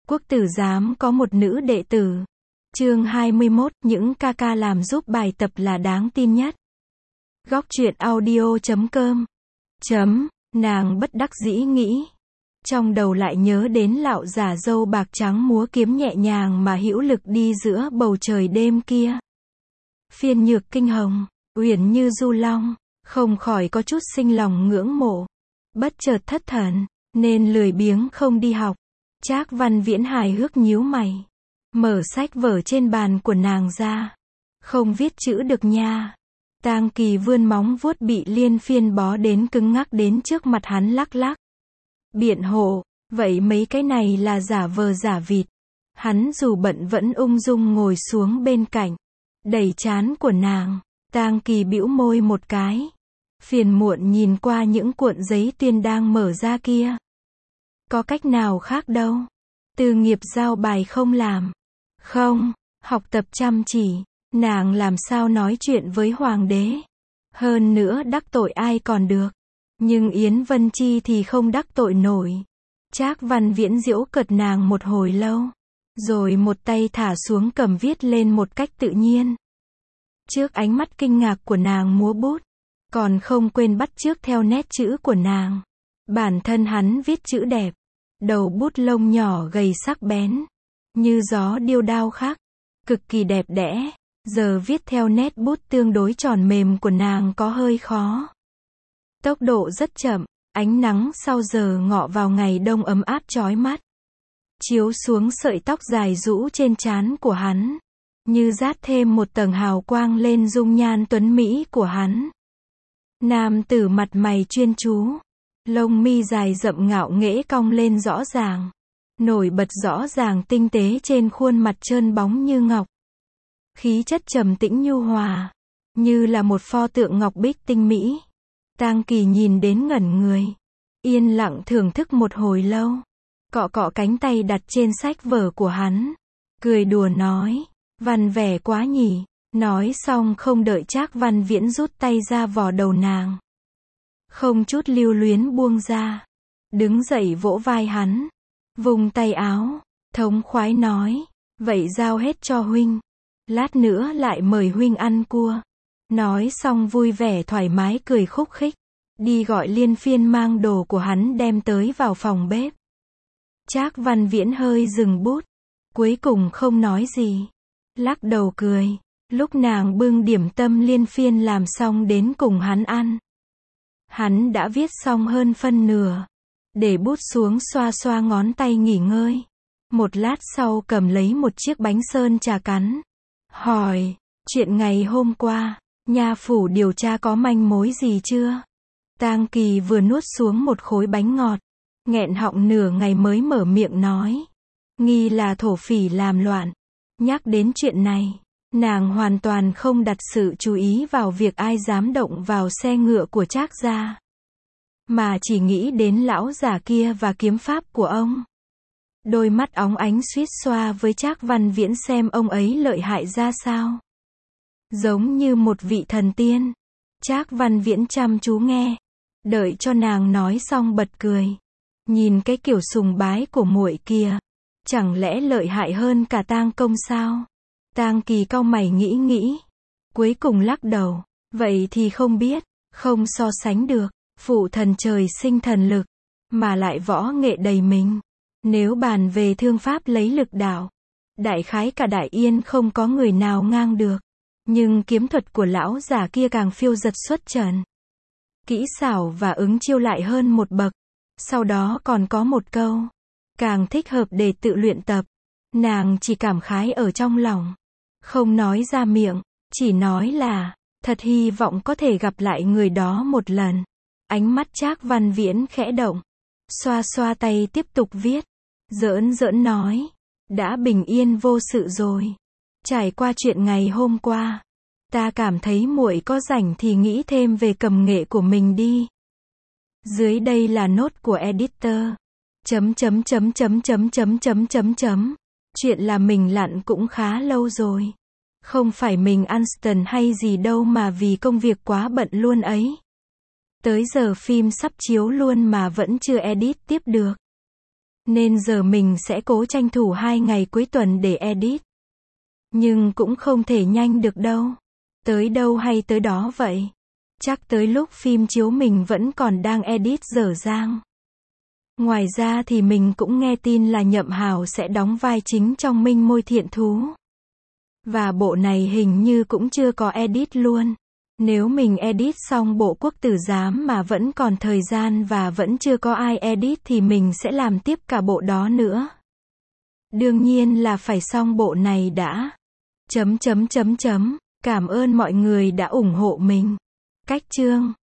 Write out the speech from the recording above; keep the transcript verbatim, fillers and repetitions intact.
Quốc tử giám có một nữ đệ tử. Chương hai mươi mốt, những ca ca làm giúp bài tập là đáng tin nhất. Góc truyện audio chấm com. Chấm, nàng bất đắc dĩ nghĩ. Trong đầu lại nhớ đến lão giả râu bạc trắng múa kiếm nhẹ nhàng mà hữu lực đi giữa bầu trời đêm kia. Phiên nhược kinh hồng, uyển như du long, không khỏi có chút sinh lòng ngưỡng mộ. Bất chợt thất thần, nên lười biếng không đi học. Trác Văn Viễn hài hước nhíu mày. Mở sách vở trên bàn của nàng ra. Không viết chữ được nha. Tang Kỳ vươn móng vuốt bị Liên Phiên bó đến cứng ngắc đến trước mặt hắn lắc lắc. Biện hộ, vậy mấy cái này là giả vờ giả vịt. Hắn dù bận vẫn ung dung ngồi xuống bên cạnh. Đẩy trán của nàng. Tang Kỳ bĩu môi một cái. Phiền muộn nhìn qua những cuộn giấy tuyên đang mở ra kia. Có cách nào khác đâu. Từ nghiệp giao bài không làm. Không, học tập chăm chỉ. Nàng làm sao nói chuyện với hoàng đế. Hơn nữa đắc tội ai còn được. Nhưng Yến Vân Chi thì không đắc tội nổi. Trác Văn Viễn giễu cợt nàng một hồi lâu. Rồi một tay thả xuống cầm viết lên một cách tự nhiên. Trước ánh mắt kinh ngạc của nàng múa bút. Còn không quên bắt chước theo nét chữ của nàng. Bản thân hắn viết chữ đẹp. Đầu bút lông nhỏ gầy sắc bén. Như gió điêu đao khắc. Cực kỳ đẹp đẽ. Giờ viết theo nét bút tương đối tròn mềm của nàng có hơi khó. Tốc độ rất chậm. Ánh nắng sau giờ ngọ vào ngày đông ấm áp chói mắt. Chiếu xuống sợi tóc dài rũ trên trán của hắn. Như dát thêm một tầng hào quang lên dung nhan tuấn mỹ của hắn. Nam tử mặt mày chuyên chú. Lông mi dài rậm ngạo nghễ cong lên rõ ràng. Nổi bật rõ ràng tinh tế trên khuôn mặt trơn bóng như ngọc. Khí chất trầm tĩnh nhu hòa. Như là một pho tượng ngọc bích tinh mỹ. Tang Kỳ nhìn đến ngẩn người. Yên lặng thưởng thức một hồi lâu. Cọ cọ cánh tay đặt trên sách vở của hắn. Cười đùa nói. Văn vẻ quá nhỉ. Nói xong không đợi Trác Văn Viễn rút tay ra vò đầu nàng. Không chút lưu luyến buông ra. Đứng dậy vỗ vai hắn. Vùng tay áo. Thống khoái nói. Vậy giao hết cho huynh. Lát nữa lại mời huynh ăn cua. Nói xong vui vẻ thoải mái cười khúc khích. Đi gọi Liên Phiên mang đồ của hắn đem tới vào phòng bếp. Trác Văn Viễn hơi dừng bút. Cuối cùng không nói gì. Lắc đầu cười. Lúc nàng bưng điểm tâm Liên Phiên làm xong đến cùng hắn ăn. Hắn đã viết xong hơn phân nửa. Để bút xuống xoa xoa ngón tay nghỉ ngơi. Một lát sau cầm lấy một chiếc bánh sơn trà cắn. Hỏi, chuyện ngày hôm qua, nha phủ điều tra có manh mối gì chưa? Tang Kỳ vừa nuốt xuống một khối bánh ngọt. Nghẹn họng nửa ngày mới mở miệng nói. Nghi là thổ phỉ làm loạn. Nhắc đến chuyện này. Nàng hoàn toàn không đặt sự chú ý vào việc ai dám động vào xe ngựa của Trác gia. Mà chỉ nghĩ đến lão già kia và kiếm pháp của ông. Đôi mắt óng ánh suýt xoa với Trác Văn Viễn xem ông ấy lợi hại ra sao. Giống như một vị thần tiên. Trác Văn Viễn chăm chú nghe. Đợi cho nàng nói xong bật cười. Nhìn cái kiểu sùng bái của muội kia. Chẳng lẽ lợi hại hơn cả Tang công sao? Tang Kỳ cau mày nghĩ nghĩ. Cuối cùng lắc đầu. Vậy thì không biết. Không so sánh được. Phụ thần trời sinh thần lực. Mà lại võ nghệ đầy mình. Nếu bàn về thương pháp lấy lực đạo. Đại khái cả Đại Yên không có người nào ngang được. Nhưng kiếm thuật của lão già kia càng phiêu dật xuất trần. Kỹ xảo và ứng chiêu lại hơn một bậc. Sau đó còn có một câu. Càng thích hợp để tự luyện tập. Nàng chỉ cảm khái ở trong lòng. Không nói ra miệng. Chỉ nói là. Thật hy vọng có thể gặp lại người đó một lần. Ánh mắt Trác Văn Viễn khẽ động. Xoa xoa tay tiếp tục viết. Giỡn giỡn nói. Đã bình yên vô sự rồi. Trải qua chuyện ngày hôm qua. Ta cảm thấy muội có rảnh thì nghĩ thêm về cầm nghệ của mình đi. Dưới đây là nốt của editor. Chấm chấm chấm chấm chấm chấm chấm chấm chấm. Chuyện là mình lặn cũng khá lâu rồi. Không phải mình Anston hay gì đâu mà vì công việc quá bận luôn ấy. Tới giờ phim sắp chiếu luôn mà vẫn chưa edit tiếp được. Nên giờ mình sẽ cố tranh thủ hai ngày cuối tuần để edit. Nhưng cũng không thể nhanh được đâu. Tới đâu hay tới đó vậy. Chắc tới lúc phim chiếu mình vẫn còn đang edit dở dang. Ngoài ra thì mình cũng nghe tin là Nhậm Hào sẽ đóng vai chính trong Minh Môi Thiện Thú. Và bộ này hình như cũng chưa có edit luôn. Nếu mình edit xong bộ Quốc Tử Giám mà vẫn còn thời gian và vẫn chưa có ai edit thì mình sẽ làm tiếp cả bộ đó nữa. Đương nhiên là phải xong bộ này đã. Chấm chấm chấm chấm. Cảm ơn mọi người đã ủng hộ mình. Cách chương